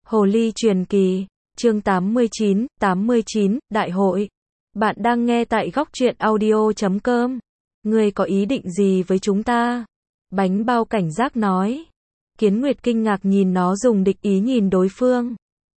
Hồ ly truyền kỳ, chương 89, Đại hội. Bạn đang nghe tại góc truyện audio.com. Ngươi có ý định gì với chúng ta? Bánh bao cảnh giác nói. Kiến Nguyệt kinh ngạc nhìn nó dùng địch ý nhìn đối phương.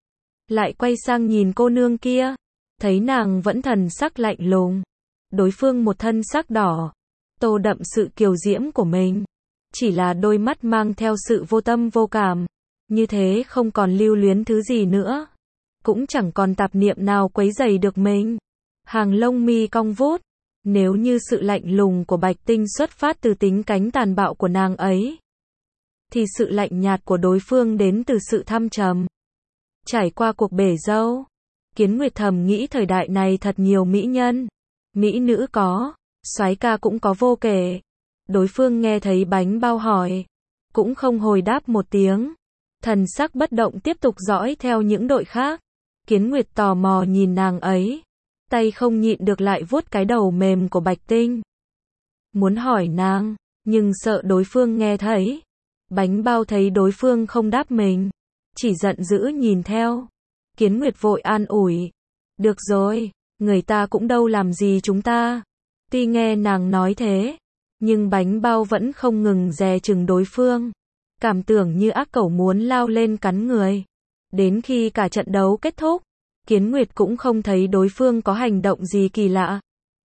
Lại quay sang nhìn cô nương kia. Thấy nàng vẫn thần sắc lạnh lùng. Đối phương một thân sắc đỏ. Tô đậm sự kiều diễm của mình. Chỉ là đôi mắt mang theo sự vô tâm vô cảm. Như thế không còn lưu luyến thứ gì nữa. Cũng chẳng còn tạp niệm nào quấy rầy được mình. Hàng lông mi cong vút. Nếu như sự lạnh lùng của Bạch Tinh xuất phát từ tính cánh tàn bạo của nàng ấy, thì sự lạnh nhạt của đối phương đến từ sự thâm trầm. Trải qua cuộc bể dâu, Kiến Nguyệt thầm nghĩ thời đại này thật nhiều mỹ nhân. Mỹ nữ có, soái ca cũng có vô kể. Đối phương nghe thấy bánh bao hỏi, cũng không hồi đáp một tiếng. Thần sắc bất động tiếp tục dõi theo những đội khác. Kiến Nguyệt tò mò nhìn nàng ấy. Tay không nhịn được lại vuốt cái đầu mềm của Bạch Tinh. Muốn hỏi nàng, nhưng sợ đối phương nghe thấy. Bánh bao thấy đối phương không đáp mình, chỉ giận dữ nhìn theo. Kiến Nguyệt vội an ủi. Được rồi, người ta cũng đâu làm gì chúng ta. Tuy nghe nàng nói thế, nhưng bánh bao vẫn không ngừng dè chừng đối phương. Cảm tưởng như ác cẩu muốn lao lên cắn người. Đến khi cả trận đấu kết thúc, Kiến Nguyệt cũng không thấy đối phương có hành động gì kỳ lạ.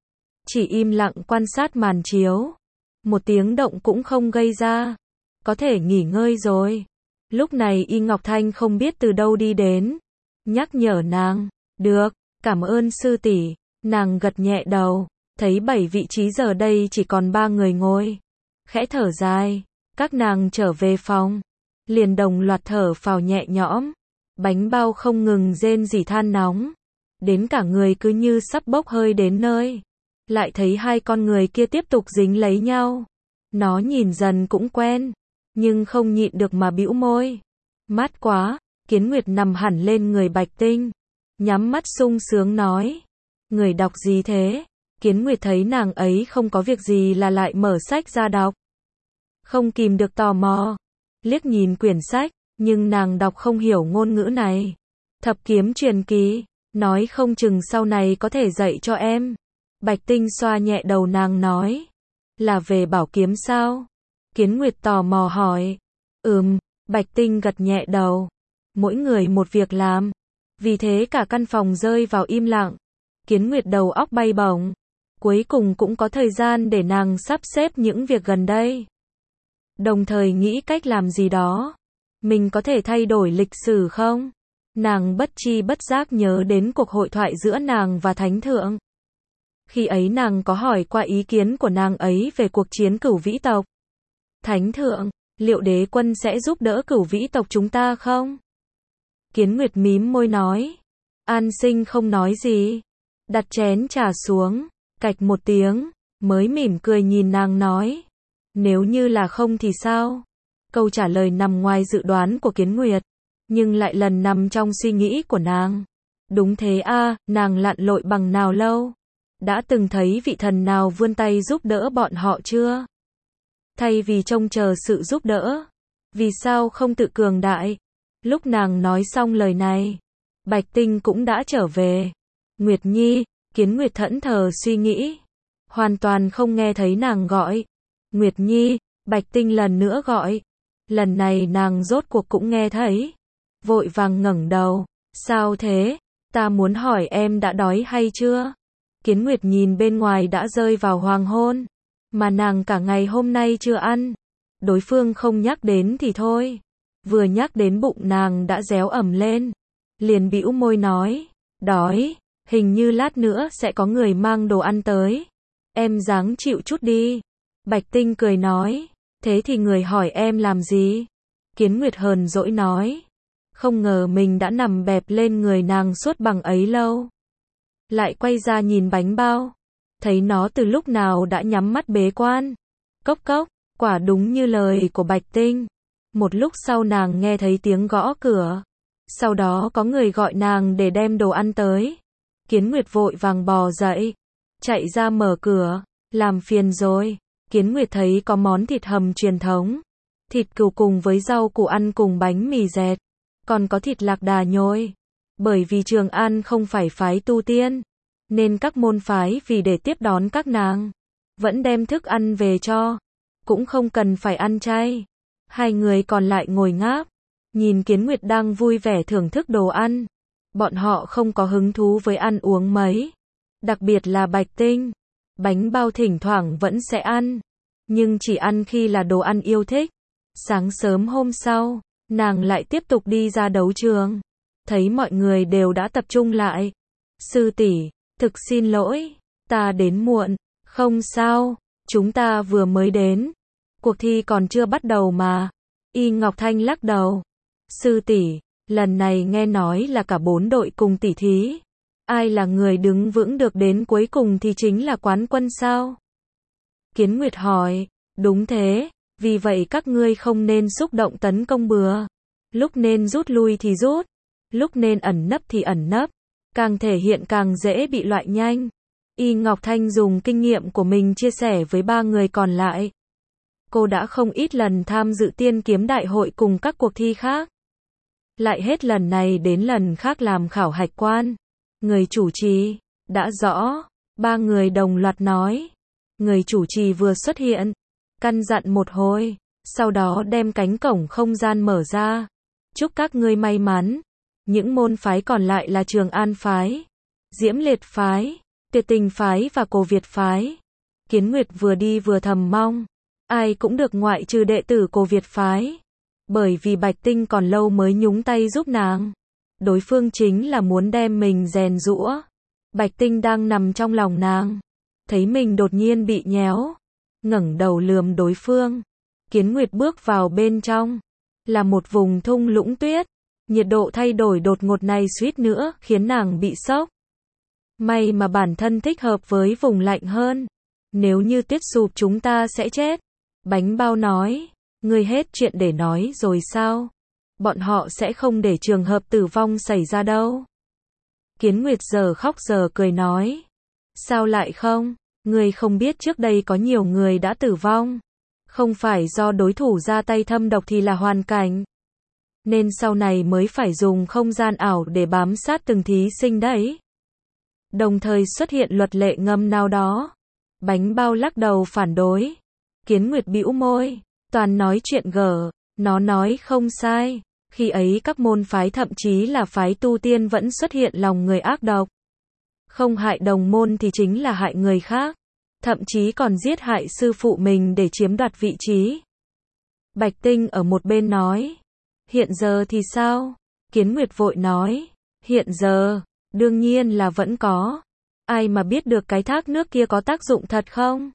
Chỉ im lặng quan sát màn chiếu. Một tiếng động cũng không gây ra. Có thể nghỉ ngơi rồi. Lúc này Y Ngọc Thanh không biết từ đâu đi đến. Nhắc nhở nàng. Được, cảm ơn sư tỷ. Nàng gật nhẹ đầu. Thấy 7 vị trí giờ đây chỉ còn 3 người ngồi. Khẽ thở dài. Các nàng trở về phòng. Liền đồng loạt thở phào nhẹ nhõm. Bánh bao không ngừng rên rỉ than nóng. Đến cả người cứ như sắp bốc hơi đến nơi. Lại thấy hai con người kia tiếp tục dính lấy nhau. Nó nhìn dần cũng quen. Nhưng không nhịn được mà bĩu môi. Mát quá. Kiến Nguyệt nằm hẳn lên người Bạch Tinh. Nhắm mắt sung sướng nói. Người đọc gì thế? Kiến Nguyệt thấy nàng ấy không có việc gì là lại mở sách ra đọc. Không kìm được tò mò. Liếc nhìn quyển sách. Nhưng nàng đọc không hiểu ngôn ngữ này. Thập kiếm truyền kỳ. Nói không chừng sau này có thể dạy cho em. Bạch Tinh xoa nhẹ đầu nàng nói. Là về bảo kiếm sao? Kiến Nguyệt tò mò hỏi. Bạch Tinh gật nhẹ đầu. Mỗi người một việc làm. Vì thế cả căn phòng rơi vào im lặng. Kiến Nguyệt đầu óc bay bổng. Cuối cùng cũng có thời gian để nàng sắp xếp những việc gần đây. Đồng thời nghĩ cách làm gì đó. Mình có thể thay đổi lịch sử không? Nàng bất tri bất giác nhớ đến cuộc hội thoại giữa nàng và Thánh Thượng. Khi ấy nàng có hỏi qua ý kiến của nàng ấy về cuộc chiến Cửu Vĩ tộc. Thánh Thượng, liệu đế quân sẽ giúp đỡ Cửu Vĩ tộc chúng ta không? Kiến Nguyệt mím môi nói. An Sinh không nói gì. Đặt chén trà xuống, cạch một tiếng, mới mỉm cười nhìn nàng nói. Nếu như là không thì sao? Câu trả lời nằm ngoài dự đoán của Kiến Nguyệt, nhưng lại lần nằm trong suy nghĩ của nàng. Đúng thế a, nàng lặn lội bằng nào lâu? Đã từng thấy vị thần nào vươn tay giúp đỡ bọn họ chưa? Thay vì trông chờ sự giúp đỡ, vì sao không tự cường đại? Lúc nàng nói xong lời này, Bạch Tinh cũng đã trở về. Nguyệt Nhi, Kiến Nguyệt thẫn thờ suy nghĩ, hoàn toàn không nghe thấy nàng gọi. Nguyệt Nhi, Bạch Tinh lần nữa gọi. Lần này nàng rốt cuộc cũng nghe thấy. Vội vàng ngẩng đầu. Sao thế? Ta muốn hỏi em đã đói hay chưa? Kiến Nguyệt nhìn bên ngoài đã rơi vào hoàng hôn. Mà nàng cả ngày hôm nay chưa ăn. Đối phương không nhắc đến thì thôi. Vừa nhắc đến bụng nàng đã réo ẩm lên. Liền bĩu môi nói. Đói. Hình như lát nữa sẽ có người mang đồ ăn tới. Em ráng chịu chút đi. Bạch Tinh cười nói. Thế thì người hỏi em làm gì? Kiến Nguyệt hờn dỗi nói. Không ngờ mình đã nằm bẹp lên người nàng suốt bằng ấy lâu. Lại quay ra nhìn bánh bao. Thấy nó từ lúc nào đã nhắm mắt bế quan. Cốc cốc, quả đúng như lời của Bạch Tinh. Một lúc sau nàng nghe thấy tiếng gõ cửa. Sau đó có người gọi nàng để đem đồ ăn tới. Kiến Nguyệt vội vàng bò dậy. Chạy ra mở cửa. Làm phiền rồi. Kiến Nguyệt thấy có món thịt hầm truyền thống. Thịt cừu cùng với rau củ ăn cùng bánh mì dẹt. còn có thịt lạc đà nhồi. Bởi vì Trường An không phải phái tu tiên, nên các môn phái vì để tiếp đón các nàng, vẫn đem thức ăn về cho, cũng không cần phải ăn chay. Hai người còn lại ngồi ngáp, nhìn Kiến Nguyệt đang vui vẻ thưởng thức đồ ăn. Bọn họ không có hứng thú với ăn uống mấy, đặc biệt là Bạch Tinh. Bánh bao thỉnh thoảng vẫn sẽ ăn, nhưng chỉ ăn khi là đồ ăn yêu thích. Sáng sớm hôm sau, nàng lại tiếp tục đi ra đấu trường. Thấy mọi người đều đã tập trung lại. Sư tỷ, thực xin lỗi, ta đến muộn. Không sao, chúng ta vừa mới đến. Cuộc thi còn chưa bắt đầu mà. Y Ngọc Thanh lắc đầu. Sư tỷ, lần này nghe nói là cả 4 đội cùng tỉ thí. Ai là người đứng vững được đến cuối cùng thì chính là quán quân sao? Kiến Nguyệt hỏi. Đúng thế, vì vậy các ngươi không nên xúc động tấn công bừa. Lúc nên rút lui thì rút, lúc nên ẩn nấp thì ẩn nấp. Càng thể hiện càng dễ bị loại nhanh. Y Ngọc Thanh dùng kinh nghiệm của mình chia sẻ với 3 người còn lại. Cô đã không ít lần tham dự tiên kiếm đại hội cùng các cuộc thi khác. Lại hết lần này đến lần khác làm khảo hạch quan. Người chủ trì, đã rõ, 3 người đồng loạt nói. Người chủ trì vừa xuất hiện, căn dặn một hồi, sau đó đem cánh cổng không gian mở ra. Chúc các ngươi may mắn. Những môn phái còn lại là Trường An phái, Diễm Liệt phái, Tuyệt Tình phái và Cổ Việt phái. Kiến Nguyệt vừa đi vừa thầm mong, ai cũng được ngoại trừ đệ tử Cổ Việt phái. Bởi vì Bạch Tinh còn lâu mới nhúng tay giúp nàng. Đối phương chính là muốn đem mình rèn giũa. Bạch Tinh đang nằm trong lòng nàng, thấy mình đột nhiên bị nhéo, ngẩng đầu lườm đối phương. Kiến Nguyệt bước vào bên trong, là một vùng thung lũng tuyết. Nhiệt độ thay đổi đột ngột này suýt nữa khiến nàng bị sốc. May mà bản thân thích hợp với vùng lạnh hơn. Nếu như tuyết sụp chúng ta sẽ chết. Bánh bao nói, ngươi hết chuyện để nói rồi sao? Bọn họ sẽ không để trường hợp tử vong xảy ra đâu. Kiến Nguyệt giờ khóc giờ cười nói. Sao lại không? Ngươi không biết trước đây có nhiều người đã tử vong. Không phải do đối thủ ra tay thâm độc thì là hoàn cảnh. Nên sau này mới phải dùng không gian ảo để bám sát từng thí sinh đấy. Đồng thời xuất hiện luật lệ ngầm nào đó. Bánh bao lắc đầu phản đối. Kiến Nguyệt bĩu môi, toàn nói chuyện gở. Nó nói không sai. Khi ấy các môn phái thậm chí là phái tu tiên vẫn xuất hiện lòng người ác độc. Không hại đồng môn thì chính là hại người khác. Thậm chí còn giết hại sư phụ mình để chiếm đoạt vị trí. Bạch Tinh ở một bên nói. Hiện giờ thì sao? Kiến Nguyệt vội nói. Hiện giờ, đương nhiên là vẫn có. Ai mà biết được cái thác nước kia có tác dụng thật không?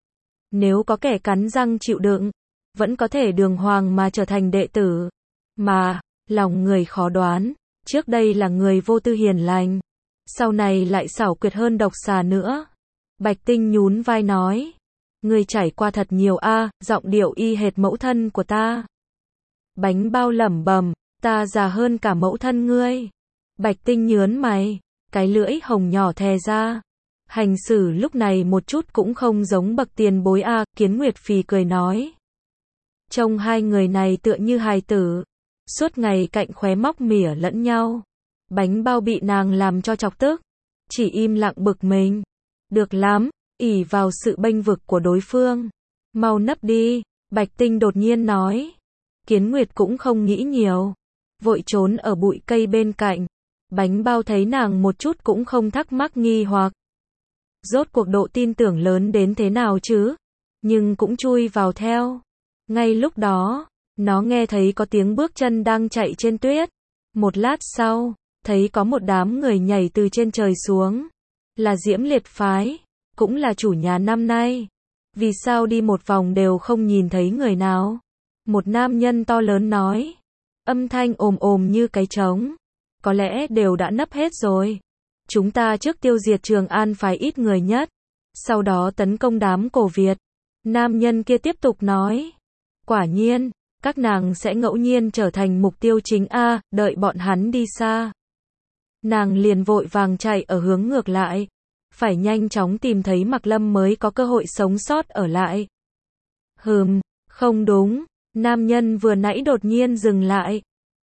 Nếu có kẻ cắn răng chịu đựng, vẫn có thể đường hoàng mà trở thành đệ tử. Mà, lòng người khó đoán. Trước đây là người vô tư hiền lành, sau này lại xảo quyệt hơn độc xà nữa. Bạch Tinh nhún vai nói. Ngươi trải qua thật nhiều a, giọng điệu y hệt mẫu thân của ta. Bánh bao lẩm bẩm, ta già hơn cả mẫu thân ngươi. Bạch Tinh nhớn mày, cái lưỡi hồng nhỏ thè ra. Hành xử lúc này một chút cũng không giống bậc tiền bối a. Kiến Nguyệt phì cười nói. Trông hai người này tựa như hài tử, suốt ngày cạnh khóe móc mỉa lẫn nhau. Bánh bao bị nàng làm cho chọc tức, chỉ im lặng bực mình. Được lắm, ỷ vào sự bênh vực của đối phương. Mau nấp đi, Bạch Tinh đột nhiên nói. Kiến Nguyệt cũng không nghĩ nhiều, vội trốn ở bụi cây bên cạnh. Bánh bao thấy nàng một chút cũng không thắc mắc nghi hoặc. Rốt cuộc độ tin tưởng lớn đến thế nào chứ? Nhưng cũng chui vào theo. Ngay lúc đó, nó nghe thấy có tiếng bước chân đang chạy trên tuyết. Một lát sau, thấy có một đám người nhảy từ trên trời xuống. Là Diễm Liệt phái, cũng là chủ nhà năm nay. Vì sao đi một vòng đều không nhìn thấy người nào? Một nam nhân to lớn nói. Âm thanh ồm ồm như cái trống. Có lẽ đều đã nấp hết rồi. Chúng ta trước tiêu diệt Trường An phái ít người nhất, sau đó tấn công đám Cổ Việt. Nam nhân kia tiếp tục nói. Quả nhiên, các nàng sẽ ngẫu nhiên trở thành mục tiêu chính a, đợi bọn hắn đi xa. Nàng liền vội vàng chạy ở hướng ngược lại. Phải nhanh chóng tìm thấy Mạc Lâm mới có cơ hội sống sót ở lại. Không đúng. Nam nhân vừa nãy đột nhiên dừng lại.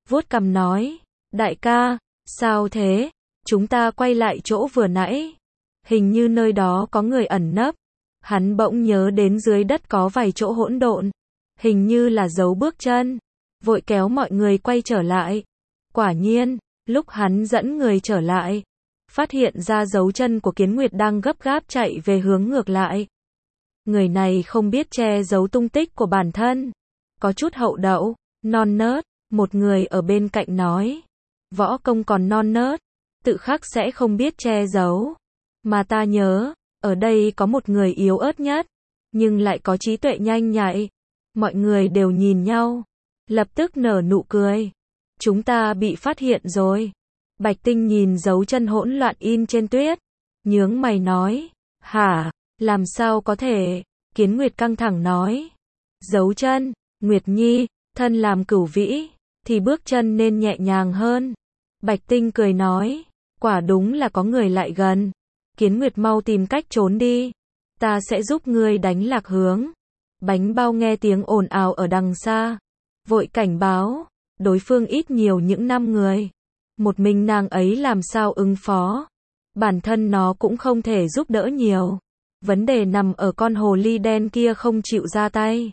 vuốt cằm nói, đại ca, sao thế? Chúng ta quay lại chỗ vừa nãy. Hình như nơi đó có người ẩn nấp. Hắn bỗng nhớ đến dưới đất có vài chỗ hỗn độn. Hình như là dấu bước chân. Vội kéo mọi người quay trở lại. Quả nhiên, lúc hắn dẫn người trở lại, phát hiện ra dấu chân của Kiến Nguyệt đang gấp gáp chạy về hướng ngược lại. Người này không biết che giấu tung tích của bản thân. Có chút hậu đậu, non nớt, một người ở bên cạnh nói. Võ công còn non nớt, tự khắc sẽ không biết che giấu. Mà ta nhớ, ở đây có một người yếu ớt nhất, nhưng lại có trí tuệ nhanh nhạy. Mọi người đều nhìn nhau, lập tức nở nụ cười. Chúng ta bị phát hiện rồi. Bạch Tinh nhìn dấu chân hỗn loạn in trên tuyết, nhướng mày nói, hả, làm sao có thể? Kiến Nguyệt căng thẳng nói, dấu chân, Nguyệt Nhi, thân làm cửu vĩ, thì bước chân nên nhẹ nhàng hơn. Bạch Tinh cười nói, quả đúng là có người lại gần. Kiến Nguyệt mau tìm cách trốn đi, ta sẽ giúp ngươi đánh lạc hướng. Bánh bao nghe tiếng ồn ào ở đằng xa, vội cảnh báo, đối phương ít nhiều những 5 người. Một mình nàng ấy làm sao ứng phó? Bản thân nó cũng không thể giúp đỡ nhiều. Vấn đề nằm ở con hồ ly đen kia không chịu ra tay.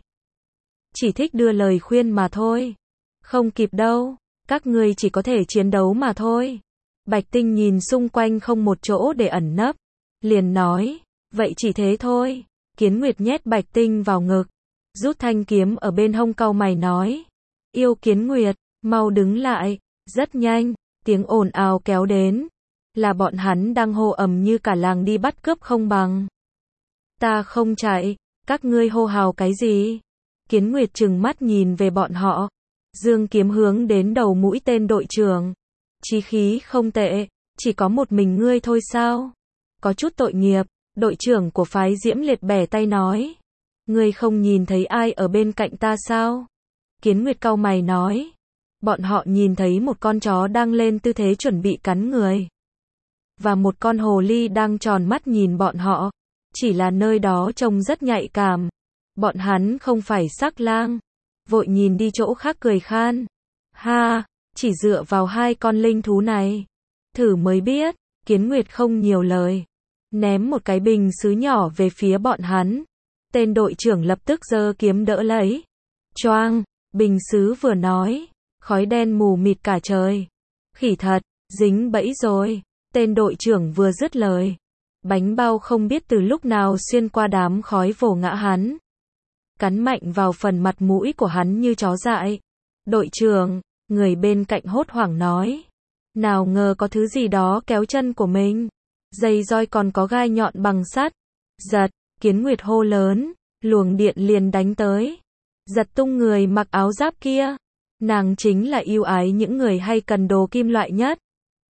Chỉ thích đưa lời khuyên mà thôi. Không kịp đâu, các ngươi chỉ có thể chiến đấu mà thôi. Bạch Tinh nhìn xung quanh không một chỗ để ẩn nấp, liền nói, vậy chỉ thế thôi. Kiến Nguyệt nhét Bạch Tinh vào ngực, rút thanh kiếm ở bên hông cau mày nói, yêu Kiến Nguyệt, mau đứng lại. Rất nhanh, tiếng ồn ào kéo đến, là bọn hắn đang hô ầm như cả làng đi bắt cướp không bằng. Ta không chạy, các ngươi hô hào cái gì? Kiến Nguyệt trừng mắt nhìn về bọn họ, giương kiếm hướng đến đầu mũi tên đội trưởng. Chí khí không tệ, chỉ có một mình ngươi thôi sao? Có chút tội nghiệp, đội trưởng của phái Diễm Liệt bẻ tay nói. Ngươi không nhìn thấy ai ở bên cạnh ta sao? Kiến Nguyệt cau mày nói. Bọn họ nhìn thấy một con chó đang lên tư thế chuẩn bị cắn người. Và một con hồ ly đang tròn mắt nhìn bọn họ. Chỉ là nơi đó trông rất nhạy cảm. Bọn hắn không phải sắc lang. Vội nhìn đi chỗ khác cười khan. Ha, chỉ dựa vào 2 con linh thú này. Thử mới biết. Kiến Nguyệt không nhiều lời, ném một cái bình sứ nhỏ về phía bọn hắn. Tên đội trưởng lập tức giơ kiếm đỡ lấy. Choang, bình sứ vừa nói, khói đen mù mịt cả trời. Khỉ thật, dính bẫy rồi. Tên đội trưởng vừa dứt lời, bánh bao không biết từ lúc nào xuyên qua đám khói vồ ngã hắn, cắn mạnh vào phần mặt mũi của hắn như chó dại. Đội trưởng, người bên cạnh hốt hoảng nói. Nào ngờ có thứ gì đó kéo chân của mình. Dây roi còn có gai nhọn bằng sắt. Giật, Kiến Nguyệt hô lớn, luồng điện liền đánh tới. Giật tung người mặc áo giáp kia. Nàng chính là yêu ái những người hay cần đồ kim loại nhất.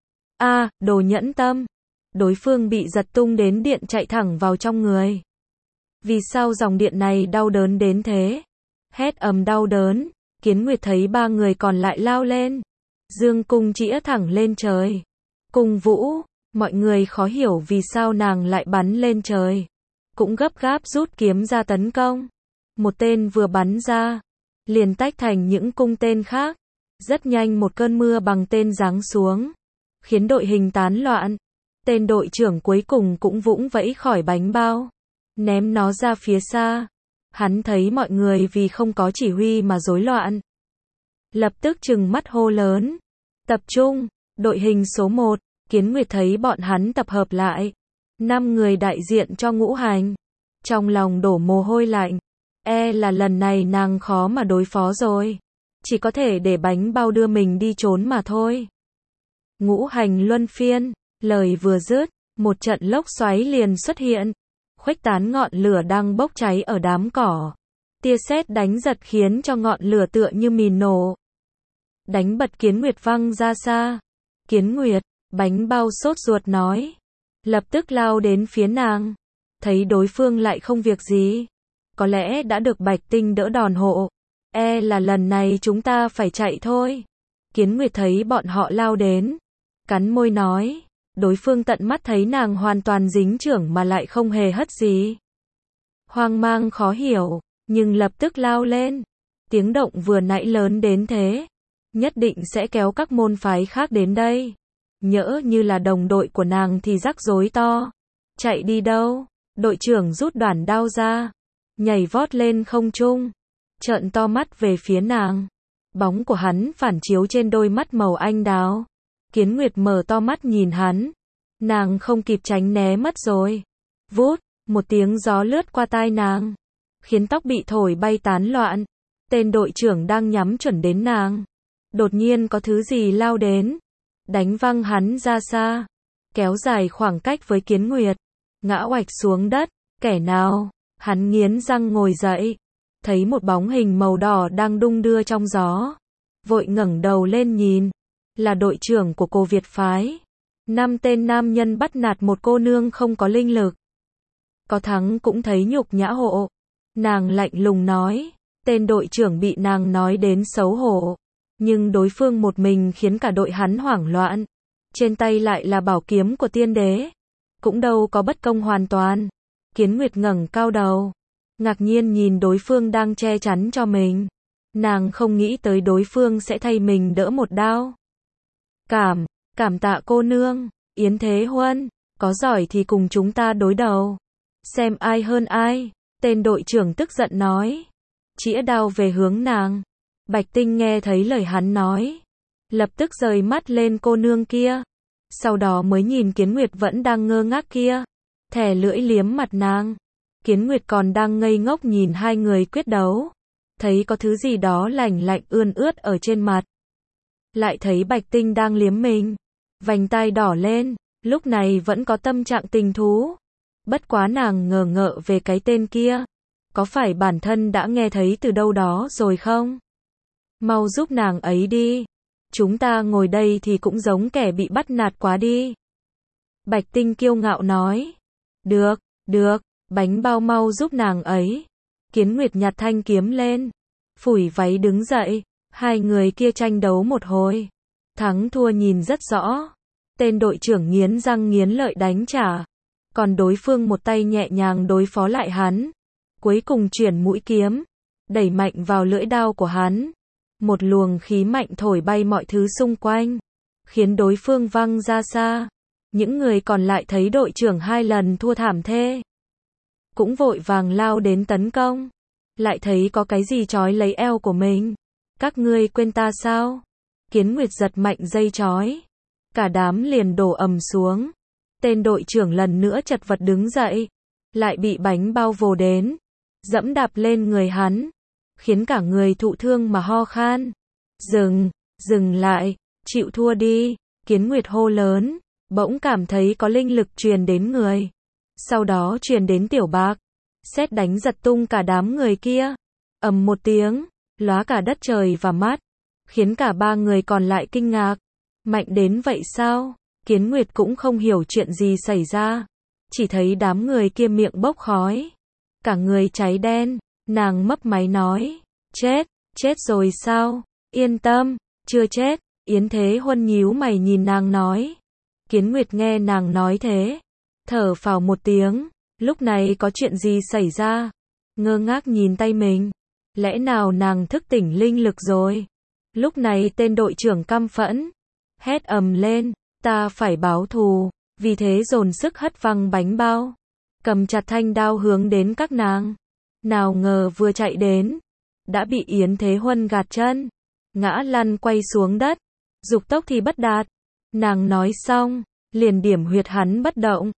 A, đồ nhẫn tâm. Đối phương bị giật tung đến điện chạy thẳng vào trong người. Vì sao dòng điện này đau đớn đến thế? Hét ầm đau đớn, Kiến Nguyệt thấy 3 người còn lại lao lên. Dương cung chĩa thẳng lên trời. Cung vũ, mọi người khó hiểu vì sao nàng lại bắn lên trời. Cũng gấp gáp rút kiếm ra tấn công. Một tên vừa bắn ra, liền tách thành những cung tên khác. Rất nhanh một cơn mưa bằng tên giáng xuống, khiến đội hình tán loạn. Tên đội trưởng cuối cùng cũng vũng vẫy khỏi bánh bao, ném nó ra phía xa. Hắn thấy mọi người vì không có chỉ huy mà rối loạn, lập tức trừng mắt hô lớn. Tập trung, đội hình số 1, Kiến Nguyệt thấy bọn hắn tập hợp lại. 5 người đại diện cho Ngũ Hành. Trong lòng đổ mồ hôi lạnh. Là lần này nàng khó mà đối phó rồi. Chỉ có thể để bánh bao đưa mình đi trốn mà thôi. Ngũ Hành luân phiên, lời vừa dứt, một trận lốc xoáy liền xuất hiện. Khuếch tán ngọn lửa đang bốc cháy ở đám cỏ. Tia sét đánh giật khiến cho ngọn lửa tựa như mìn nổ, đánh bật Kiến Nguyệt văng ra xa. Kiến Nguyệt, bánh bao sốt ruột nói. Lập tức lao đến phía nàng. Thấy đối phương lại không việc gì. Có lẽ đã được Bạch Tinh đỡ đòn hộ. Là lần này chúng ta phải chạy thôi. Kiến Nguyệt thấy bọn họ lao đến, cắn môi nói. Đối phương tận mắt thấy nàng hoàn toàn dính chưởng mà lại không hề hất gì. Hoang mang khó hiểu, nhưng lập tức lao lên. Tiếng động vừa nãy lớn đến thế, nhất định sẽ kéo các môn phái khác đến đây. Nhỡ như là đồng đội của nàng thì rắc rối to. Chạy đi đâu? Đội trưởng rút đoản đao ra, nhảy vót lên không trung, trợn to mắt về phía nàng. Bóng của hắn phản chiếu trên đôi mắt màu anh đào. Kiến Nguyệt mở to mắt nhìn hắn. Nàng không kịp tránh né mất rồi. Vút, một tiếng gió lướt qua tai nàng, khiến tóc bị thổi bay tán loạn. Tên đội trưởng đang nhắm chuẩn đến nàng. Đột nhiên có thứ gì lao đến, đánh văng hắn ra xa, kéo dài khoảng cách với Kiến Nguyệt, ngã oạch xuống đất. Kẻ nào? Hắn nghiến răng ngồi dậy, thấy một bóng hình màu đỏ đang đung đưa trong gió. Vội ngẩng đầu lên nhìn, là đội trưởng của Cô Việt phái. 5 tên nam nhân bắt nạt một cô nương không có linh lực. Có thắng cũng thấy nhục nhã hộ. Nàng lạnh lùng nói, tên đội trưởng bị nàng nói đến xấu hổ. Nhưng đối phương một mình khiến cả đội hắn hoảng loạn. Trên tay lại là bảo kiếm của tiên đế. Cũng đâu có bất công hoàn toàn. Kiến Nguyệt ngẩng cao đầu, ngạc nhiên nhìn đối phương đang che chắn cho mình. Nàng không nghĩ tới đối phương sẽ thay mình đỡ một đao. Cảm tạ cô nương, Yến Thế Huân, có giỏi thì cùng chúng ta đối đầu. Xem ai hơn ai, tên đội trưởng tức giận nói. Chĩa đao về hướng nàng. Bạch Tinh nghe thấy lời hắn nói, lập tức rời mắt lên cô nương kia. Sau đó mới nhìn Kiến Nguyệt vẫn đang ngơ ngác kia. Thè lưỡi liếm mặt nàng. Kiến Nguyệt còn đang ngây ngốc nhìn hai người quyết đấu. Thấy có thứ gì đó lạnh lạnh ươn ướt ở trên mặt. Lại thấy Bạch Tinh đang liếm mình. Vành tai đỏ lên, lúc này vẫn có tâm trạng tình thú. Bất quá nàng ngờ ngợ về cái tên kia. Có phải bản thân đã nghe thấy từ đâu đó rồi không? Mau giúp nàng ấy đi. Chúng ta ngồi đây thì cũng giống kẻ bị bắt nạt quá đi. Bạch Tinh kiêu ngạo nói. Được, bánh bao mau giúp nàng ấy. Kiến Nguyệt nhặt thanh kiếm lên, phủi váy đứng dậy. Hai người kia tranh đấu một hồi. Thắng thua nhìn rất rõ. Tên đội trưởng nghiến răng nghiến lợi đánh trả. Còn đối phương một tay nhẹ nhàng đối phó lại hắn. Cuối cùng chuyển mũi kiếm, đẩy mạnh vào lưỡi đao của hắn. Một luồng khí mạnh thổi bay mọi thứ xung quanh, khiến đối phương văng ra xa. Những người còn lại thấy đội trưởng 2 lần thua thảm thê, cũng vội vàng lao đến tấn công. Lại thấy có cái gì trói lấy eo của mình. Các ngươi quên ta sao? Kiến Nguyệt giật mạnh dây trói. Cả đám liền đổ ầm xuống. Tên đội trưởng lần nữa chật vật đứng dậy. Lại bị bánh bao vồ đến, dẫm đạp lên người hắn, khiến cả người thụ thương mà ho khan. Dừng lại, chịu thua đi. Kiến Nguyệt hô lớn, bỗng cảm thấy có linh lực truyền đến người. Sau đó truyền đến Tiểu Bạc. Sét đánh giật tung cả đám người kia. Ầm một tiếng, lóa cả đất trời và mắt, khiến cả 3 người còn lại kinh ngạc. Mạnh đến vậy sao? Kiến Nguyệt cũng không hiểu chuyện gì xảy ra. Chỉ thấy đám người kia miệng bốc khói, cả người cháy đen. Nàng mấp máy nói, chết rồi sao? Yên tâm, chưa chết. Yến Thế Huân nhíu mày nhìn nàng nói. Kiến Nguyệt nghe nàng nói thế, thở phào một tiếng. Lúc này có chuyện gì xảy ra? Ngơ ngác nhìn tay mình. Lẽ nào nàng thức tỉnh linh lực rồi? Lúc này tên đội trưởng căm phẫn, hét ầm lên, ta phải báo thù. Vì thế dồn sức hất văng bánh bao, cầm chặt thanh đao hướng đến các nàng. Nào ngờ vừa chạy đến, đã bị Yến Thế Huân gạt chân, ngã lăn quay xuống đất. Dục tốc thì bất đạt. Nàng nói xong, liền điểm huyệt hắn bất động.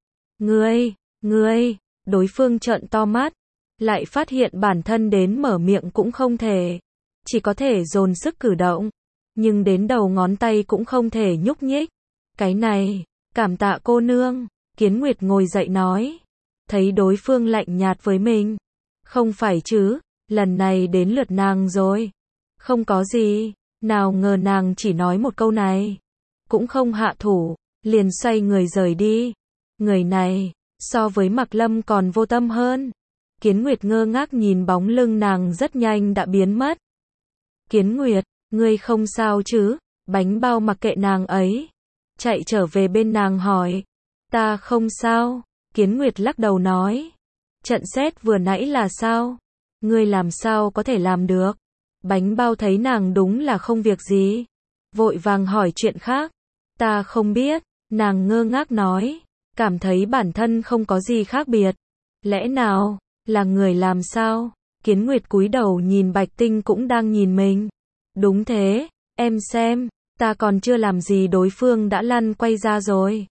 Ngươi, đối phương trợn to mắt, lại phát hiện bản thân đến mở miệng cũng không thể. Chỉ có thể dồn sức cử động, nhưng đến đầu ngón tay cũng không thể nhúc nhích. Cái này, cảm tạ cô nương. Kiến Nguyệt ngồi dậy nói. Thấy đối phương lạnh nhạt với mình. Không phải chứ, lần này đến lượt nàng rồi. Không có gì. Nào ngờ nàng chỉ nói một câu này, cũng không hạ thủ, liền xoay người rời đi. Người này, so với Mạc Lâm còn vô tâm hơn. Kiến Nguyệt ngơ ngác nhìn bóng lưng nàng rất nhanh đã biến mất. Kiến Nguyệt, ngươi không sao chứ? Bánh bao mặc kệ nàng ấy, chạy trở về bên nàng hỏi. Ta không sao. Kiến Nguyệt lắc đầu nói. Trận xét vừa nãy là sao? Ngươi làm sao có thể làm được? Bánh bao thấy nàng đúng là không việc gì. Vội vàng hỏi chuyện khác. Ta không biết, nàng ngơ ngác nói. Cảm thấy bản thân không có gì khác biệt. Lẽ nào, là người làm sao? Kiến Nguyệt cúi đầu nhìn Bạch Tinh cũng đang nhìn mình. Đúng thế, em xem, ta còn chưa làm gì đối phương đã lăn quay ra rồi.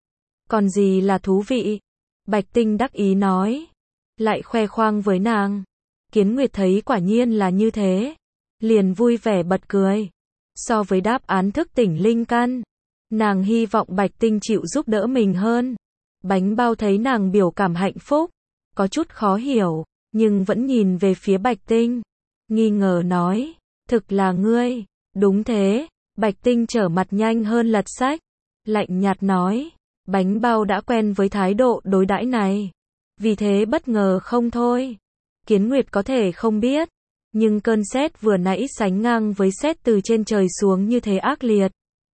Còn gì là thú vị? Bạch Tinh đắc ý nói. Lại khoe khoang với nàng. Kiến Nguyệt thấy quả nhiên là như thế. Liền vui vẻ bật cười. So với đáp án thức tỉnh linh căn, nàng hy vọng Bạch Tinh chịu giúp đỡ mình hơn. Bánh bao thấy nàng biểu cảm hạnh phúc, có chút khó hiểu, nhưng vẫn nhìn về phía Bạch Tinh. Nghi ngờ nói, thực là ngươi. Đúng thế, Bạch Tinh trở mặt nhanh hơn lật sách. Lạnh nhạt nói, bánh bao đã quen với thái độ đối đãi này. Vì thế bất ngờ không thôi. Kiến Nguyệt có thể không biết, nhưng cơn sét vừa nãy sánh ngang với sét từ trên trời xuống như thế ác liệt.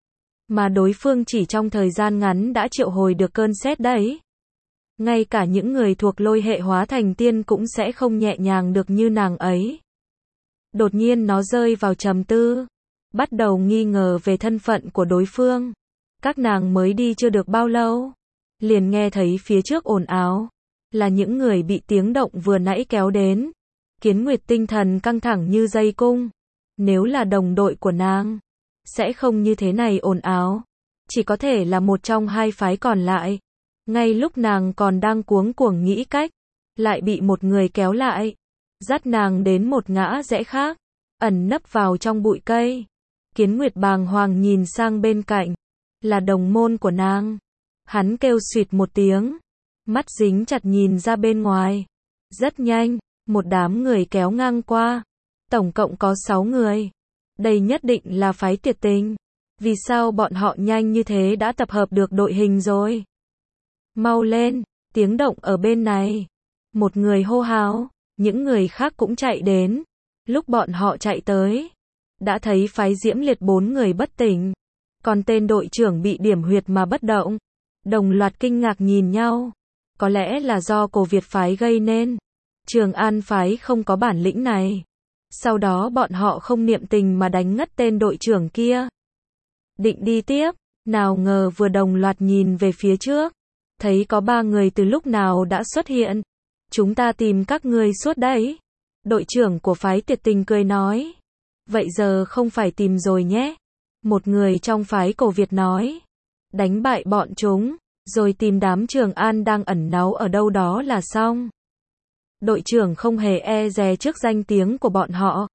Mà đối phương chỉ trong thời gian ngắn đã triệu hồi được cơn sét đấy. Ngay cả những người thuộc lôi hệ hóa thành tiên cũng sẽ không nhẹ nhàng được như nàng ấy. Đột nhiên nó rơi vào trầm tư, bắt đầu nghi ngờ về thân phận của đối phương. Các nàng mới đi chưa được bao lâu, liền nghe thấy phía trước ồn ào, là những người bị tiếng động vừa nãy kéo đến. Kiến Nguyệt tinh thần căng thẳng như dây cung. Nếu là đồng đội của nàng, sẽ không như thế này ồn ào. Chỉ có thể là một trong hai phái còn lại. Ngay lúc nàng còn đang cuống cuồng nghĩ cách, lại bị một người kéo lại, dắt nàng đến một ngã rẽ khác, ẩn nấp vào trong bụi cây. Kiến Nguyệt bàng hoàng nhìn sang bên cạnh, là đồng môn của nàng. Hắn kêu xuyệt một tiếng, mắt dính chặt nhìn ra bên ngoài. Rất nhanh, một đám người kéo ngang qua. Tổng cộng có 6 người. Đây nhất định là phái Tiệt Tình. Vì sao bọn họ nhanh như thế đã tập hợp được đội hình rồi? Mau lên, tiếng động ở bên này. Một người hô hào, những người khác cũng chạy đến. Lúc bọn họ chạy tới, đã thấy phái Diễm Liệt 4 người bất tỉnh. Còn tên đội trưởng bị điểm huyệt mà bất động. Đồng loạt kinh ngạc nhìn nhau. Có lẽ là do Cổ Việt phái gây nên. Trường An phái không có bản lĩnh này. Sau đó bọn họ không niệm tình mà đánh ngất tên đội trưởng kia. Định đi tiếp, nào ngờ vừa đồng loạt nhìn về phía trước. Thấy có 3 người từ lúc nào đã xuất hiện. Chúng ta tìm các ngươi suốt đấy. Đội trưởng của phái Tiệt Tình cười nói. Vậy giờ không phải tìm rồi nhé. Một người trong phái Cổ Việt nói. Đánh bại bọn chúng, rồi tìm đám Trường An đang ẩn náu ở đâu đó là xong. Đội trưởng không hề e dè trước danh tiếng của bọn họ.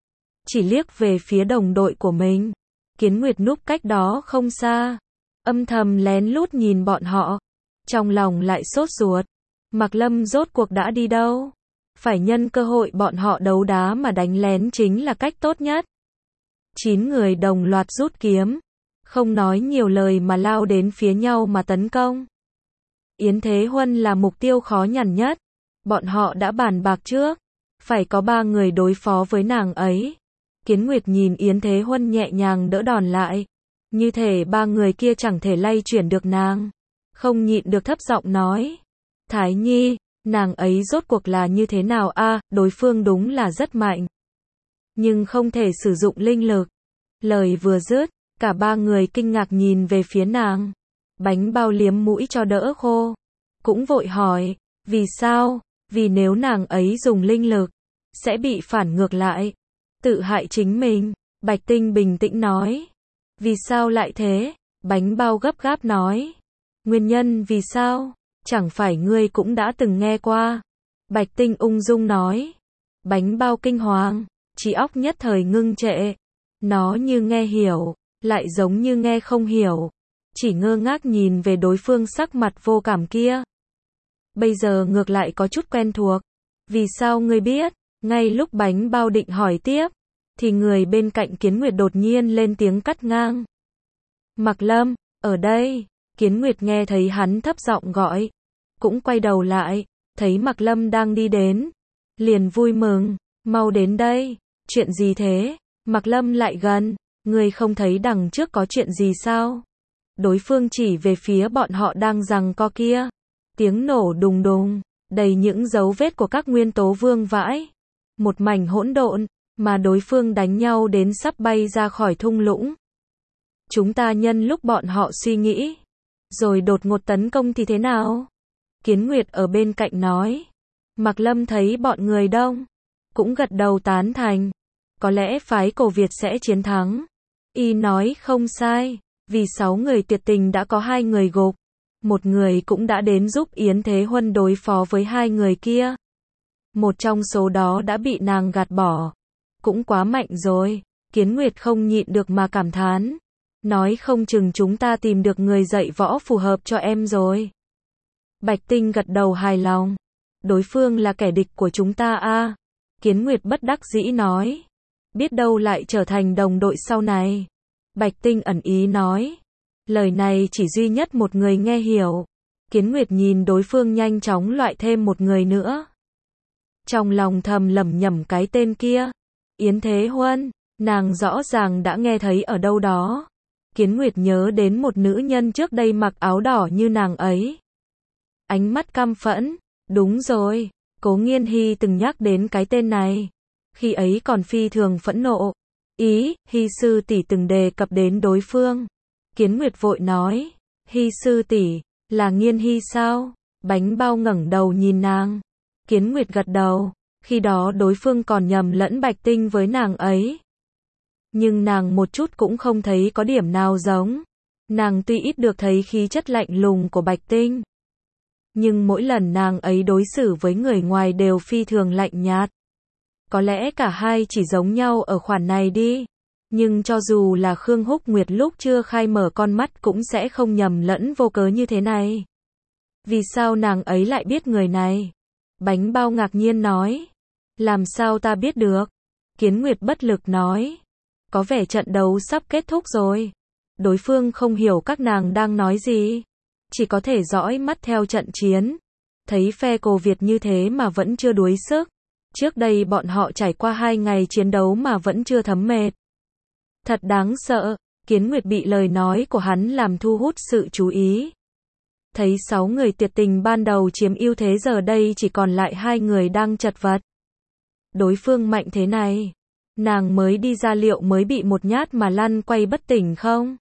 Chỉ liếc về phía đồng đội của mình. Kiến Nguyệt núp cách đó không xa. Âm thầm lén lút nhìn bọn họ. Trong lòng lại sốt ruột. Mạc Lâm rốt cuộc đã đi đâu? Phải nhân cơ hội bọn họ đấu đá mà đánh lén chính là cách tốt nhất. 9 người đồng loạt rút kiếm. Không nói nhiều lời mà lao đến phía nhau mà tấn công. Yến Thế Huân là mục tiêu khó nhằn nhất. Bọn họ đã bàn bạc trước. Phải có 3 người đối phó với nàng ấy. Kiến Nguyệt nhìn Yến Thế Huân nhẹ nhàng đỡ đòn lại. Như thể 3 người kia chẳng thể lay chuyển được nàng. Không nhịn được thấp giọng nói. Thái Nhi, nàng ấy rốt cuộc là như thế nào a? Đối phương đúng là rất mạnh. Nhưng không thể sử dụng linh lực. Lời vừa dứt, cả 3 người kinh ngạc nhìn về phía nàng. Bánh bao liếm mũi cho đỡ khô. Cũng vội hỏi, vì sao? Vì nếu nàng ấy dùng linh lực, sẽ bị phản ngược lại. Tự hại chính mình. Bạch Tinh bình tĩnh nói. Vì sao lại thế? Bánh bao gấp gáp nói. Nguyên nhân vì sao? Chẳng phải ngươi cũng đã từng nghe qua. Bạch Tinh ung dung nói. Bánh bao kinh hoàng, trí óc nhất thời ngưng trệ. Nó như nghe hiểu, lại giống như nghe không hiểu. Chỉ ngơ ngác nhìn về đối phương sắc mặt vô cảm kia. Bây giờ ngược lại có chút quen thuộc. Vì sao ngươi biết? Ngay lúc bánh bao định hỏi tiếp, thì người bên cạnh Kiến Nguyệt đột nhiên lên tiếng cắt ngang. Mạc Lâm, ở đây. Kiến Nguyệt nghe thấy hắn thấp giọng gọi. Cũng quay đầu lại, thấy Mạc Lâm đang đi đến. Liền vui mừng, mau đến đây. Chuyện gì thế? Mạc Lâm lại gần. Ngươi không thấy đằng trước có chuyện gì sao? Đối phương chỉ về phía bọn họ đang giằng co kia. Tiếng nổ đùng đùng, đầy những dấu vết của các nguyên tố vương vãi. Một mảnh hỗn độn, mà đối phương đánh nhau đến sắp bay ra khỏi thung lũng. Chúng ta nhân lúc bọn họ suy nghĩ, rồi đột ngột tấn công thì thế nào? Kiến Nguyệt ở bên cạnh nói. Mạc Lâm thấy bọn người đông, cũng gật đầu tán thành. Có lẽ phái Cổ Việt sẽ chiến thắng. Y nói không sai, vì 6 người tuyệt tình đã có 2 người gục. Một người cũng đã đến giúp Yến Thế Huân đối phó với 2 người kia. Một trong số đó đã bị nàng gạt bỏ. Cũng quá mạnh rồi. Kiến Nguyệt không nhịn được mà cảm thán. Nói không chừng chúng ta tìm được người dạy võ phù hợp cho em rồi. Bạch Tinh gật đầu hài lòng. Đối phương là kẻ địch của chúng ta a. Kiến Nguyệt bất đắc dĩ nói. Biết đâu lại trở thành đồng đội sau này. Bạch Tinh ẩn ý nói. Lời này chỉ duy nhất một người nghe hiểu. Kiến Nguyệt nhìn đối phương nhanh chóng loại thêm một người nữa. Trong lòng thầm lẩm nhẩm cái tên kia. Yến Thế Huân, nàng rõ ràng đã nghe thấy ở đâu đó. Kiến Nguyệt nhớ đến một nữ nhân trước đây mặc áo đỏ như nàng ấy. Ánh mắt căm phẫn, đúng rồi, Cố Nghiên Hy từng nhắc đến cái tên này. Khi ấy còn phi thường phẫn nộ. Hy sư tỷ từng đề cập đến đối phương. Kiến Nguyệt vội nói, Hy sư tỷ, là Nghiên Hy sao? Bánh bao ngẩng đầu nhìn nàng. Kiến Nguyệt gật đầu, khi đó đối phương còn nhầm lẫn Bạch Tinh với nàng ấy. Nhưng nàng một chút cũng không thấy có điểm nào giống. Nàng tuy ít được thấy khí chất lạnh lùng của Bạch Tinh, nhưng mỗi lần nàng ấy đối xử với người ngoài đều phi thường lạnh nhạt. Có lẽ cả hai chỉ giống nhau ở khoản này đi. Nhưng cho dù là Khương Húc Nguyệt lúc chưa khai mở con mắt cũng sẽ không nhầm lẫn vô cớ như thế này. Vì sao nàng ấy lại biết người này? Bánh bao ngạc nhiên nói. Làm sao ta biết được? Kiến Nguyệt bất lực nói. Có vẻ trận đấu sắp kết thúc rồi. Đối phương không hiểu các nàng đang nói gì. Chỉ có thể dõi mắt theo trận chiến. Thấy phe Cổ Việt như thế mà vẫn chưa đuối sức. Trước đây bọn họ trải qua 2 ngày chiến đấu mà vẫn chưa thấm mệt. Thật đáng sợ. Kiến Nguyệt bị lời nói của hắn làm thu hút sự chú ý. Thấy 6 người tuyệt tình ban đầu chiếm ưu thế, giờ đây chỉ còn lại 2 người đang chật vật. Đối phương mạnh thế này, nàng mới đi ra liệu mới bị một nhát mà lăn quay bất tỉnh không?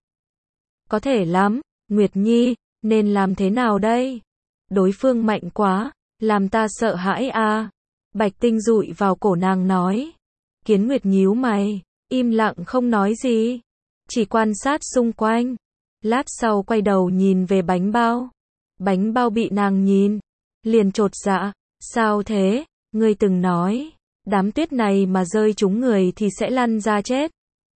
Có thể lắm, Nguyệt Nhi, nên làm thế nào đây? Đối phương mạnh quá, làm ta sợ hãi a. Bạch Tinh dụi vào cổ nàng nói. Kiến Nguyệt nhíu mày, im lặng không nói gì, chỉ quan sát xung quanh. Lát sau quay đầu nhìn về bánh bao. Bánh bao bị nàng nhìn, liền chột dạ. Sao thế? Ngươi từng nói, đám tuyết này mà rơi trúng người thì sẽ lăn ra chết.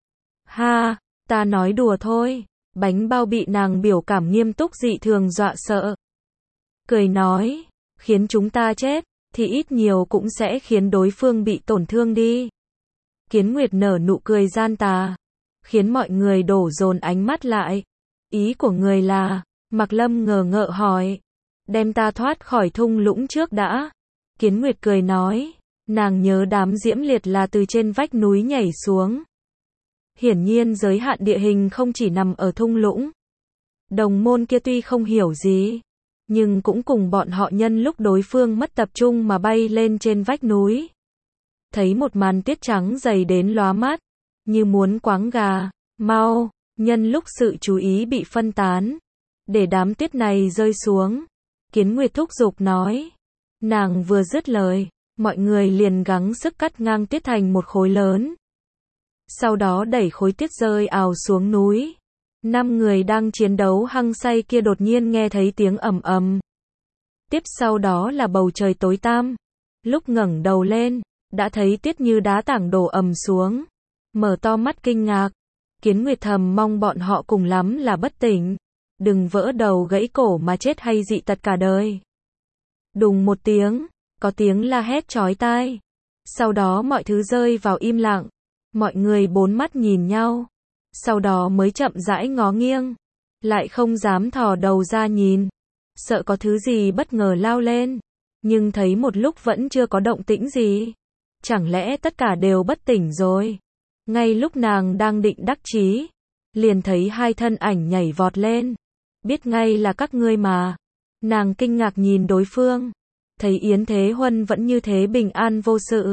Ha, ta nói đùa thôi. Bánh bao bị nàng biểu cảm nghiêm túc dị thường dọa sợ. Cười nói, khiến chúng ta chết, thì ít nhiều cũng sẽ khiến đối phương bị tổn thương đi. Kiến Nguyệt nở nụ cười gian tà, khiến mọi người đổ dồn ánh mắt lại. Ý của người là, Mạc Lâm ngờ ngợ hỏi, đem ta thoát khỏi thung lũng trước đã. Kiến Nguyệt cười nói, nàng nhớ đám diễm liệt là từ trên vách núi nhảy xuống. Hiển nhiên giới hạn địa hình không chỉ nằm ở thung lũng. Đồng môn kia tuy không hiểu gì, nhưng cũng cùng bọn họ nhân lúc đối phương mất tập trung mà bay lên trên vách núi. Thấy một màn tuyết trắng dày đến lóa mắt, như muốn quáng gà. Mau, nhân lúc sự chú ý bị phân tán, để đám tuyết này rơi xuống. Kiến Nguyệt thúc giục nói. Nàng vừa dứt lời, mọi người liền gắng sức cắt ngang tuyết thành một khối lớn. Sau đó đẩy khối tuyết rơi ào xuống núi. 5 người đang chiến đấu hăng say kia đột nhiên nghe thấy tiếng ầm ầm. Tiếp sau đó là bầu trời tối tăm. Lúc ngẩng đầu lên, đã thấy tuyết như đá tảng đổ ầm xuống. Mở to mắt kinh ngạc. Kiến Nguyệt thầm mong bọn họ cùng lắm là bất tỉnh. Đừng vỡ đầu gãy cổ mà chết hay dị tật cả đời. Đùng một tiếng, có tiếng la hét chói tai. Sau đó mọi thứ rơi vào im lặng. Mọi người bốn mắt nhìn nhau. Sau đó mới chậm rãi ngó nghiêng. Lại không dám thò đầu ra nhìn. Sợ có thứ gì bất ngờ lao lên. Nhưng thấy một lúc vẫn chưa có động tĩnh gì. Chẳng lẽ tất cả đều bất tỉnh rồi? Ngay lúc nàng đang định đắc chí, liền thấy 2 thân ảnh nhảy vọt lên. Biết ngay là các ngươi mà. Nàng kinh ngạc nhìn đối phương. Thấy Yến Thế Huân vẫn như thế bình an vô sự.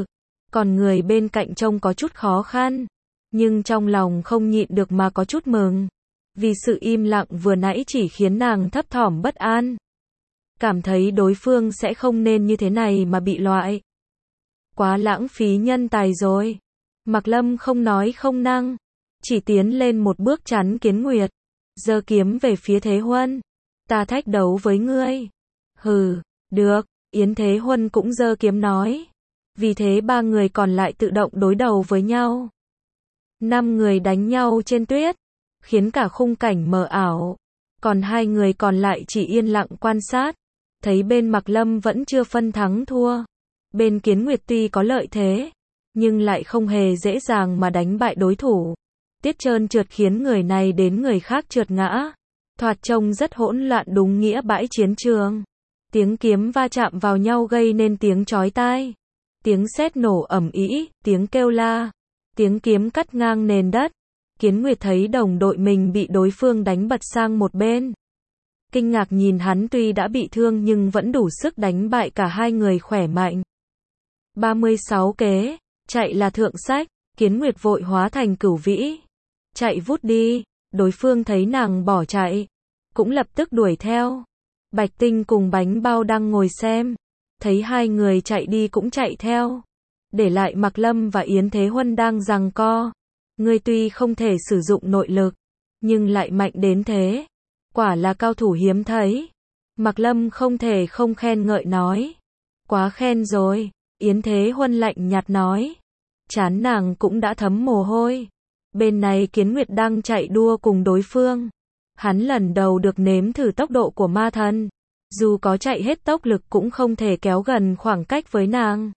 còn người bên cạnh trông có chút khó khăn, nhưng trong lòng không nhịn được mà có chút mừng, vì sự im lặng vừa nãy chỉ khiến nàng thấp thỏm bất an. Cảm thấy đối phương sẽ không nên như thế này mà bị loại. Quá lãng phí nhân tài rồi. Mạc Lâm không nói không năng, chỉ tiến lên một bước chắn Kiến Nguyệt, giơ kiếm về phía Thế Huân. Ta thách đấu với ngươi. Hừ, được, Yến Thế Huân cũng giơ kiếm nói. Vì thế ba người còn lại tự động đối đầu với nhau. 5 người đánh nhau trên tuyết, khiến cả khung cảnh mờ ảo. Còn 2 người còn lại chỉ yên lặng quan sát, thấy bên Mạc Lâm vẫn chưa phân thắng thua. Bên Kiến Nguyệt tuy có lợi thế, nhưng lại không hề dễ dàng mà đánh bại đối thủ. Tiết trơn trượt khiến người này đến người khác trượt ngã. Thoạt trông rất hỗn loạn đúng nghĩa bãi chiến trường. Tiếng kiếm va chạm vào nhau gây nên tiếng chói tai. Tiếng sét nổ ầm ĩ, tiếng kêu la, tiếng kiếm cắt ngang nền đất. Kiến Nguyệt thấy đồng đội mình bị đối phương đánh bật sang một bên. Kinh ngạc nhìn hắn tuy đã bị thương nhưng vẫn đủ sức đánh bại cả hai người khỏe mạnh. 36 kế, chạy là thượng sách, Kiến Nguyệt vội hóa thành Cửu Vĩ. Chạy vút đi, đối phương thấy nàng bỏ chạy, cũng lập tức đuổi theo. Bạch Tinh cùng Bánh Bao đang ngồi xem, thấy hai người chạy đi cũng chạy theo. Để lại Mạc Lâm và Yến Thế Huân đang giằng co. Ngươi tuy không thể sử dụng nội lực, nhưng lại mạnh đến thế. Quả là cao thủ hiếm thấy. Mạc Lâm không thể không khen ngợi nói. Quá khen rồi, Yến Thế Huân lạnh nhạt nói. Trán nàng cũng đã thấm mồ hôi. Bên này Kiến Nguyệt đang chạy đua cùng đối phương. Hắn lần đầu được nếm thử tốc độ của ma thần. Dù có chạy hết tốc lực cũng không thể kéo gần khoảng cách với nàng.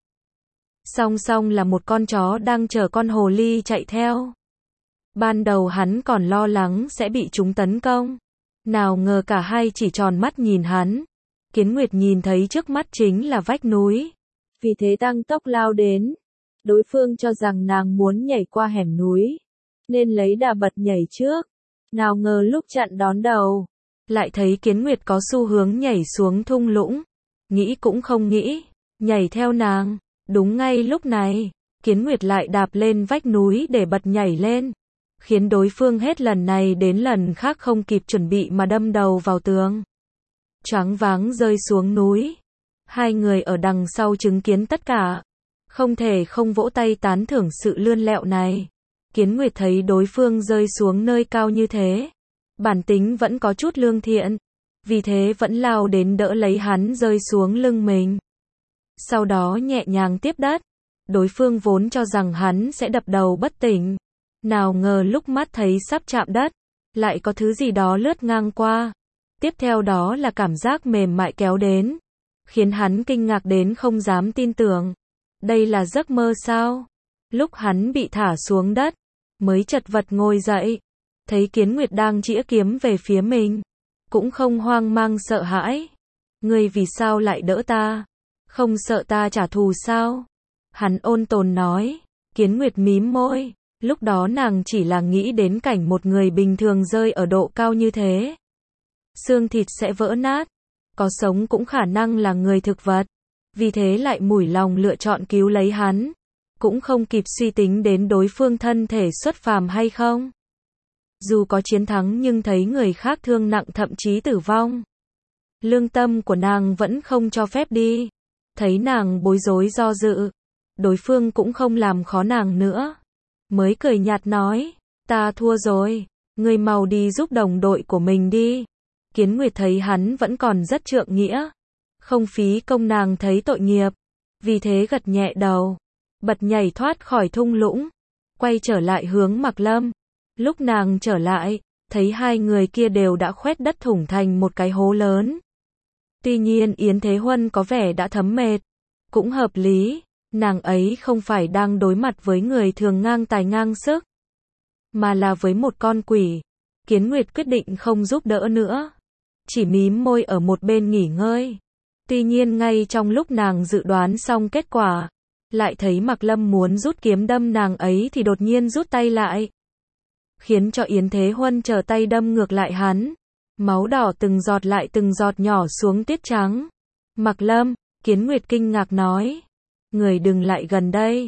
Song song là một con chó đang chở con hồ ly chạy theo. Ban đầu hắn còn lo lắng sẽ bị chúng tấn công. Nào ngờ cả hai chỉ tròn mắt nhìn hắn. Kiến Nguyệt nhìn thấy trước mắt chính là vách núi. Vì thế tăng tốc lao đến. Đối phương cho rằng nàng muốn nhảy qua hẻm núi, nên lấy đà bật nhảy trước. Nào ngờ lúc chặn đón đầu, lại thấy Kiến Nguyệt có xu hướng nhảy xuống thung lũng. Nghĩ cũng không nghĩ, nhảy theo nàng. Đúng ngay lúc này, Kiến Nguyệt lại đạp lên vách núi để bật nhảy lên, khiến đối phương hết lần này đến lần khác không kịp chuẩn bị mà đâm đầu vào tường. Choáng váng rơi xuống núi. Hai người ở đằng sau chứng kiến tất cả, không thể không vỗ tay tán thưởng sự lươn lẹo này. Kiến Nguyệt thấy đối phương rơi xuống nơi cao như thế, bản tính vẫn có chút lương thiện, vì thế vẫn lao đến đỡ lấy hắn rơi xuống lưng mình. Sau đó nhẹ nhàng tiếp đất. Đối phương vốn cho rằng hắn sẽ đập đầu bất tỉnh. Nào ngờ lúc mắt thấy sắp chạm đất, lại có thứ gì đó lướt ngang qua. Tiếp theo đó là cảm giác mềm mại kéo đến, khiến hắn kinh ngạc đến không dám tin tưởng. Đây là giấc mơ sao? Lúc hắn bị thả xuống đất, mới chật vật ngồi dậy, thấy Kiến Nguyệt đang chĩa kiếm về phía mình, cũng không hoang mang sợ hãi. Ngươi vì sao lại đỡ ta? Không sợ ta trả thù sao? Hắn ôn tồn nói. Kiến Nguyệt mím môi, lúc đó nàng chỉ là nghĩ đến cảnh một người bình thường rơi ở độ cao như thế. Xương thịt sẽ vỡ nát, có sống cũng khả năng là người thực vật, vì thế lại mủi lòng lựa chọn cứu lấy hắn, cũng không kịp suy tính đến đối phương thân thể xuất phàm hay không. Dù có chiến thắng nhưng thấy người khác thương nặng thậm chí tử vong, lương tâm của nàng vẫn không cho phép đi. Thấy nàng bối rối do dự, đối phương cũng không làm khó nàng nữa, mới cười nhạt nói, ta thua rồi, ngươi mau đi giúp đồng đội của mình đi. Kiến Nguyệt thấy hắn vẫn còn rất trượng nghĩa, không phí công nàng thấy tội nghiệp, vì thế gật nhẹ đầu, bật nhảy thoát khỏi thung lũng, quay trở lại hướng Mạc Lâm. Lúc nàng trở lại, thấy hai người kia đều đã khoét đất thủng thành một cái hố lớn. Tuy nhiên Yến Thế Huân có vẻ đã thấm mệt, cũng hợp lý, nàng ấy không phải đang đối mặt với người thường ngang tài ngang sức, mà là với một con quỷ. Kiến Nguyệt quyết định không giúp đỡ nữa, chỉ mím môi ở một bên nghỉ ngơi. Tuy nhiên ngay trong lúc nàng dự đoán xong kết quả, lại thấy Mạc Lâm muốn rút kiếm đâm nàng ấy thì đột nhiên rút tay lại, khiến cho Yến Thế Huân trở tay đâm ngược lại hắn. Máu đỏ từng giọt lại từng giọt nhỏ xuống tuyết trắng. Mạc Lâm, Kiến Nguyệt kinh ngạc nói, người đừng lại gần đây,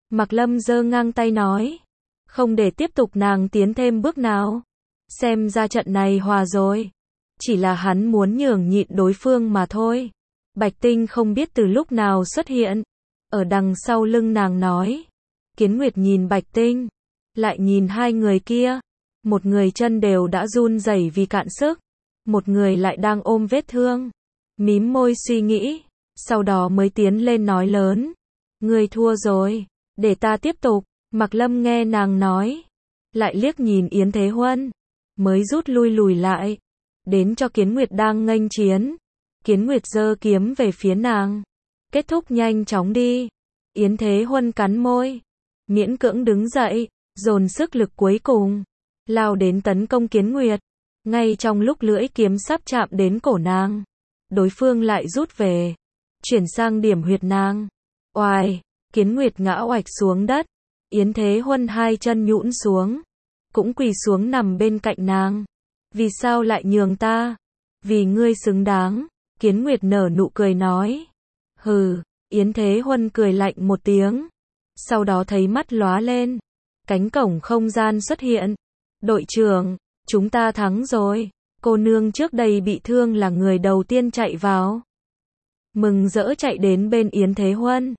Mạc Lâm giơ ngang tay nói. Không để tiếp tục nàng tiến thêm bước nào. Xem ra trận này hòa rồi. Chỉ là hắn muốn nhường nhịn đối phương mà thôi. Bạch Tinh không biết từ lúc nào xuất hiện. Ở đằng sau lưng nàng nói. Kiến Nguyệt nhìn Bạch Tinh. Lại nhìn hai người kia. Một người chân đều đã run rẩy vì cạn sức. Một người lại đang ôm vết thương. Mím môi suy nghĩ. Sau đó mới tiến lên nói lớn. Ngươi thua rồi. Để ta tiếp tục. Mạc Lâm nghe nàng nói. Lại liếc nhìn Yến Thế Huân. Mới rút lui lùi lại. Đến cho Kiến Nguyệt đang nghênh chiến. Kiến Nguyệt giơ kiếm về phía nàng. Kết thúc nhanh chóng đi. Yến Thế Huân cắn môi. Miễn cưỡng đứng dậy. Dồn sức lực cuối cùng. Lao đến tấn công Kiến Nguyệt. Ngay trong lúc lưỡi kiếm sắp chạm đến cổ nàng. Đối phương lại rút về. Chuyển sang điểm huyệt nàng. Oài. Kiến Nguyệt ngã oạch xuống đất. Yến Thế Huân hai chân nhũn xuống. Cũng quỳ xuống nằm bên cạnh nàng. Vì sao lại nhường ta? Vì ngươi xứng đáng. Kiến Nguyệt nở nụ cười nói. Hừ. Yến Thế Huân cười lạnh một tiếng. Sau đó thấy mắt lóa lên. Cánh cổng không gian xuất hiện. Đội trưởng, chúng ta thắng rồi. Cô nương trước đây bị thương là người đầu tiên chạy vào. Mừng rỡ chạy đến bên Yến Thế Huân.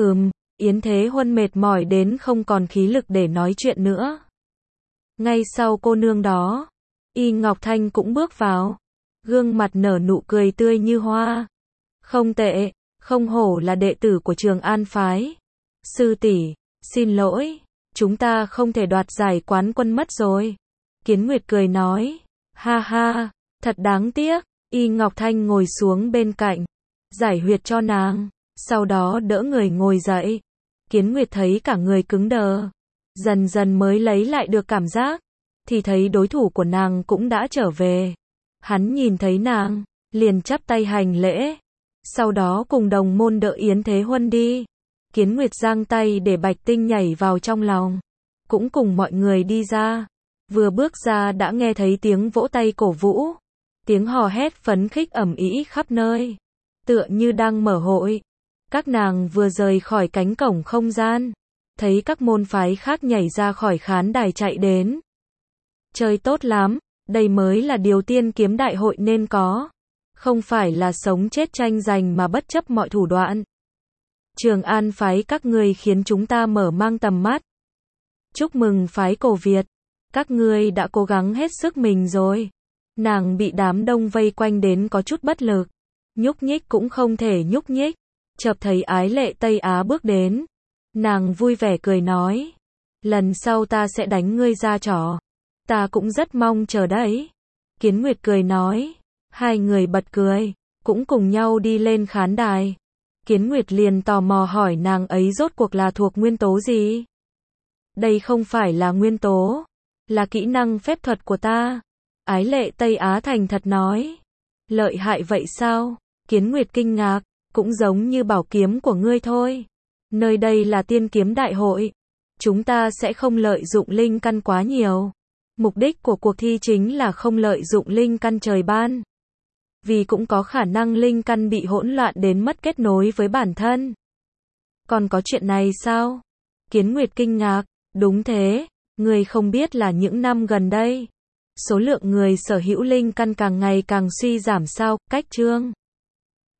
Yến Thế Huân mệt mỏi đến không còn khí lực để nói chuyện nữa. Ngay sau cô nương đó, Y Ngọc Thanh cũng bước vào. Gương mặt nở nụ cười tươi như hoa. Không tệ, không hổ là đệ tử của Trường An phái. Sư tỷ, xin lỗi, chúng ta không thể đoạt giải quán quân mất rồi. Kiến Nguyệt cười nói. Ha ha, thật đáng tiếc. Y Ngọc Thanh ngồi xuống bên cạnh. Giải huyệt cho nàng. Sau đó đỡ người ngồi dậy. Kiến Nguyệt thấy cả người cứng đờ. Dần dần mới lấy lại được cảm giác. Thì thấy đối thủ của nàng cũng đã trở về. Hắn nhìn thấy nàng, liền chắp tay hành lễ. Sau đó cùng đồng môn đỡ Yến Thế Huân đi. Kiến Nguyệt giang tay để Bạch Tinh nhảy vào trong lòng. Cũng cùng mọi người đi ra. Vừa bước ra đã nghe thấy tiếng vỗ tay cổ vũ. Tiếng hò hét phấn khích ầm ĩ khắp nơi. Tựa như đang mở hội. Các nàng vừa rời khỏi cánh cổng không gian. Thấy các môn phái khác nhảy ra khỏi khán đài chạy đến. Chơi tốt lắm, đây mới là điều tiên kiếm đại hội nên có. Không phải là sống chết tranh giành mà bất chấp mọi thủ đoạn. Trường An phái các ngươi khiến chúng ta mở mang tầm mắt. Chúc mừng phái Cổ Việt. Các ngươi đã cố gắng hết sức mình rồi. Nàng bị đám đông vây quanh đến có chút bất lực. Nhúc nhích cũng không thể nhúc nhích. Chợt thấy Ái Lệ Tây Á bước đến. Nàng vui vẻ cười nói. Lần sau ta sẽ đánh ngươi ra trò. Ta cũng rất mong chờ đấy. Kiến Nguyệt cười nói. Hai người bật cười. Cũng cùng nhau đi lên khán đài. Kiến Nguyệt liền tò mò hỏi nàng ấy rốt cuộc là thuộc nguyên tố gì? Đây không phải là nguyên tố. Là kỹ năng phép thuật của ta. Ái Lệ Tây Á thành thật nói. Lợi hại vậy sao? Kiến Nguyệt kinh ngạc. Cũng giống như bảo kiếm của ngươi thôi. Nơi đây là tiên kiếm đại hội. Chúng ta sẽ không lợi dụng linh căn quá nhiều. Mục đích của cuộc thi chính là không lợi dụng linh căn trời ban. Vì cũng có khả năng linh căn bị hỗn loạn đến mất kết nối với bản thân. Còn có chuyện này sao? Kiến Nguyệt kinh ngạc. Đúng thế, người không biết là những năm gần đây, số lượng người sở hữu linh căn càng ngày càng suy giảm sao? Cách chương